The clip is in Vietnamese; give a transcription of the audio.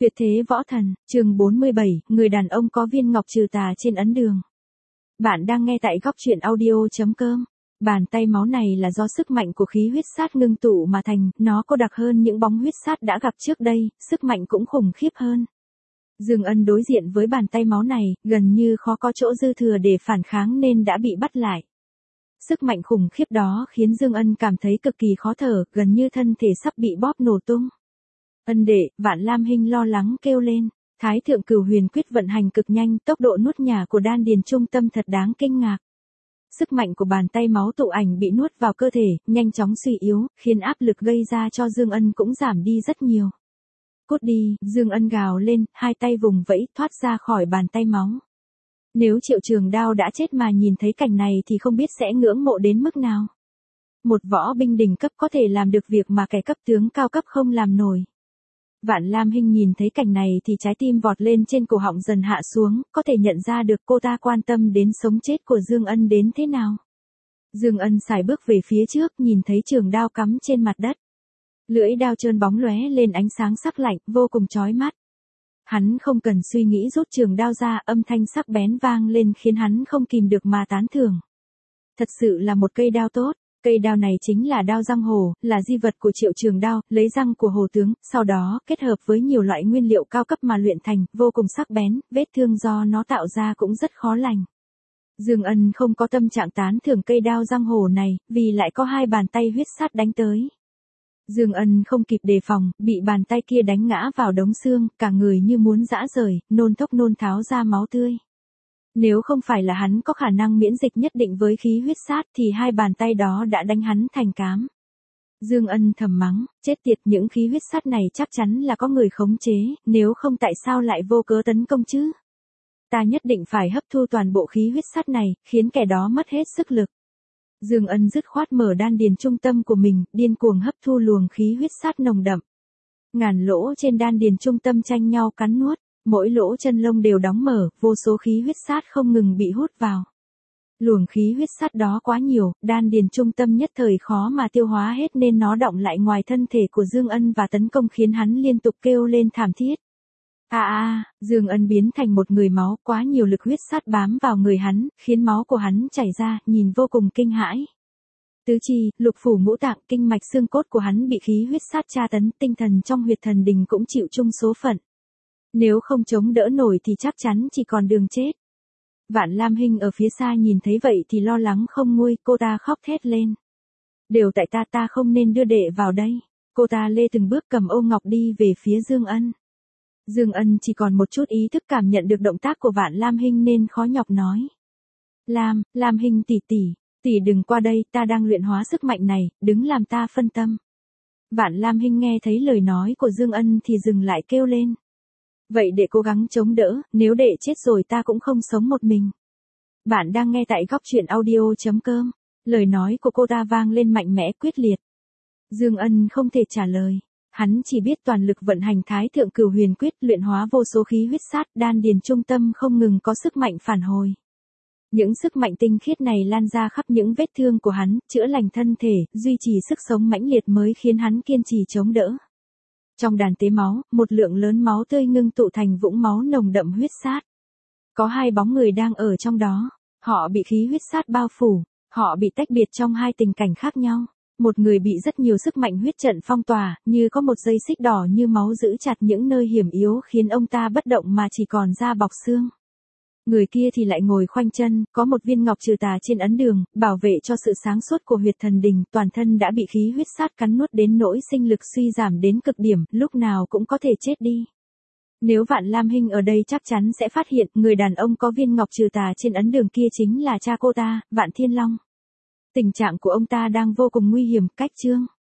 Tuyệt thế võ thần, chương 47, người đàn ông có viên ngọc trừ tà trên ấn đường. Bạn đang nghe tại góc truyện audio.com. Bàn tay máu này là do sức mạnh của khí huyết sát ngưng tụ mà thành, nó cô đặc hơn những bóng huyết sát đã gặp trước đây, sức mạnh cũng khủng khiếp hơn. Dương Ân đối diện với bàn tay máu này, gần như khó có chỗ dư thừa để phản kháng nên đã bị bắt lại. Sức mạnh khủng khiếp đó khiến Dương Ân cảm thấy cực kỳ khó thở, gần như thân thể sắp bị bóp nổ tung. Ân đệ, Vạn Lam Hinh lo lắng kêu lên. Thái thượng cửu huyền quyết vận hành cực nhanh, tốc độ nuốt nhả của đan điền trung tâm thật đáng kinh ngạc. Sức mạnh của bàn tay máu tụ ảnh bị nuốt vào cơ thể, nhanh chóng suy yếu, khiến áp lực gây ra cho Dương Ân cũng giảm đi rất nhiều. Cút đi, Dương Ân gào lên, hai tay vùng vẫy thoát ra khỏi bàn tay máu. Nếu Triệu Trường Đao đã chết mà nhìn thấy cảnh này thì không biết sẽ ngưỡng mộ đến mức nào. Một võ binh đỉnh cấp có thể làm được việc mà kẻ cấp tướng cao cấp không làm nổi. Vạn Lam Hinh nhìn thấy cảnh này thì trái tim vọt lên trên cổ họng dần hạ xuống, có thể nhận ra được cô ta quan tâm đến sống chết của Dương Ân đến thế nào. Dương Ân sải bước về phía trước, nhìn thấy trường đao cắm trên mặt đất. Lưỡi đao trơn bóng lóe lên ánh sáng sắc lạnh, vô cùng chói mắt. Hắn không cần suy nghĩ rút trường đao ra, âm thanh sắc bén vang lên khiến hắn không kìm được mà tán thưởng. Thật sự là một cây đao tốt. Cây đao này chính là đao răng hổ, là di vật của Triệu Trường Đao, lấy răng của hổ tướng, sau đó kết hợp với nhiều loại nguyên liệu cao cấp mà luyện thành, vô cùng sắc bén, vết thương do nó tạo ra cũng rất khó lành. Dương Ân không có tâm trạng tán thưởng cây đao răng hổ này, vì lại có hai bàn tay huyết sát đánh tới. Dương Ân không kịp đề phòng, bị bàn tay kia đánh ngã vào đống xương, cả người như muốn giã rời, nôn thốc nôn tháo ra máu tươi. Nếu không phải là hắn có khả năng miễn dịch nhất định với khí huyết sát thì hai bàn tay đó đã đánh hắn thành cám. Dương Ân thầm mắng, chết tiệt, những khí huyết sát này chắc chắn là có người khống chế, nếu không tại sao lại vô cớ tấn công chứ? Ta nhất định phải hấp thu toàn bộ khí huyết sát này, khiến kẻ đó mất hết sức lực. Dương Ân dứt khoát mở đan điền trung tâm của mình, điên cuồng hấp thu luồng khí huyết sát nồng đậm. Ngàn lỗ trên đan điền trung tâm tranh nhau cắn nuốt. Mỗi lỗ chân lông đều đóng mở, vô số khí huyết sát không ngừng bị hút vào. Luồng khí huyết sát đó quá nhiều, đan điền trung tâm nhất thời khó mà tiêu hóa hết nên nó đọng lại ngoài thân thể của Dương Ân và tấn công khiến hắn liên tục kêu lên thảm thiết. Dương Ân biến thành một người máu, quá nhiều lực huyết sát bám vào người hắn, khiến máu của hắn chảy ra, nhìn vô cùng kinh hãi. Tứ chi, lục phủ ngũ tạng, kinh mạch xương cốt của hắn bị khí huyết sát tra tấn, tinh thần trong huyệt thần đình cũng chịu chung số phận. Nếu không chống đỡ nổi thì chắc chắn chỉ còn đường chết. Vạn Lam Hinh ở phía xa nhìn thấy vậy thì lo lắng không nguôi, cô ta khóc thét lên. Đều tại ta không nên đưa đệ vào đây. Cô ta lê từng bước cầm ô ngọc đi về phía Dương Ân. Dương Ân chỉ còn một chút ý thức cảm nhận được động tác của Vạn Lam Hinh nên khó nhọc nói. Lam Hinh tỷ đừng qua đây, ta đang luyện hóa sức mạnh này, đừng làm ta phân tâm. Vạn Lam Hinh nghe thấy lời nói của Dương Ân thì dừng lại kêu lên. Vậy đệ cố gắng chống đỡ, nếu đệ chết rồi ta cũng không sống một mình. Bạn đang nghe tại góc truyện audio.com. Lời nói của cô ta vang lên mạnh mẽ quyết liệt. Dương Ân không thể trả lời. Hắn chỉ biết toàn lực vận hành Thái thượng cửu huyền quyết, luyện hóa vô số khí huyết sát, đan điền trung tâm không ngừng có sức mạnh phản hồi. Những sức mạnh tinh khiết này lan ra khắp những vết thương của hắn, chữa lành thân thể, duy trì sức sống mãnh liệt mới khiến hắn kiên trì chống đỡ. Trong đàn tế máu, một lượng lớn máu tươi ngưng tụ thành vũng máu nồng đậm huyết sát. Có hai bóng người đang ở trong đó. Họ bị khí huyết sát bao phủ. Họ bị tách biệt trong hai tình cảnh khác nhau. Một người bị rất nhiều sức mạnh huyết trận phong tỏa, như có một dây xích đỏ như máu giữ chặt những nơi hiểm yếu khiến ông ta bất động mà chỉ còn da bọc xương. Người kia thì lại ngồi khoanh chân, có một viên ngọc trừ tà trên ấn đường, bảo vệ cho sự sáng suốt của huyệt thần đình, toàn thân đã bị khí huyết sát cắn nuốt đến nỗi sinh lực suy giảm đến cực điểm, lúc nào cũng có thể chết đi. Nếu Vạn Lam Hinh ở đây chắc chắn sẽ phát hiện, người đàn ông có viên ngọc trừ tà trên ấn đường kia chính là cha cô ta, Vạn Thiên Long. Tình trạng của ông ta đang vô cùng nguy hiểm, cách chương.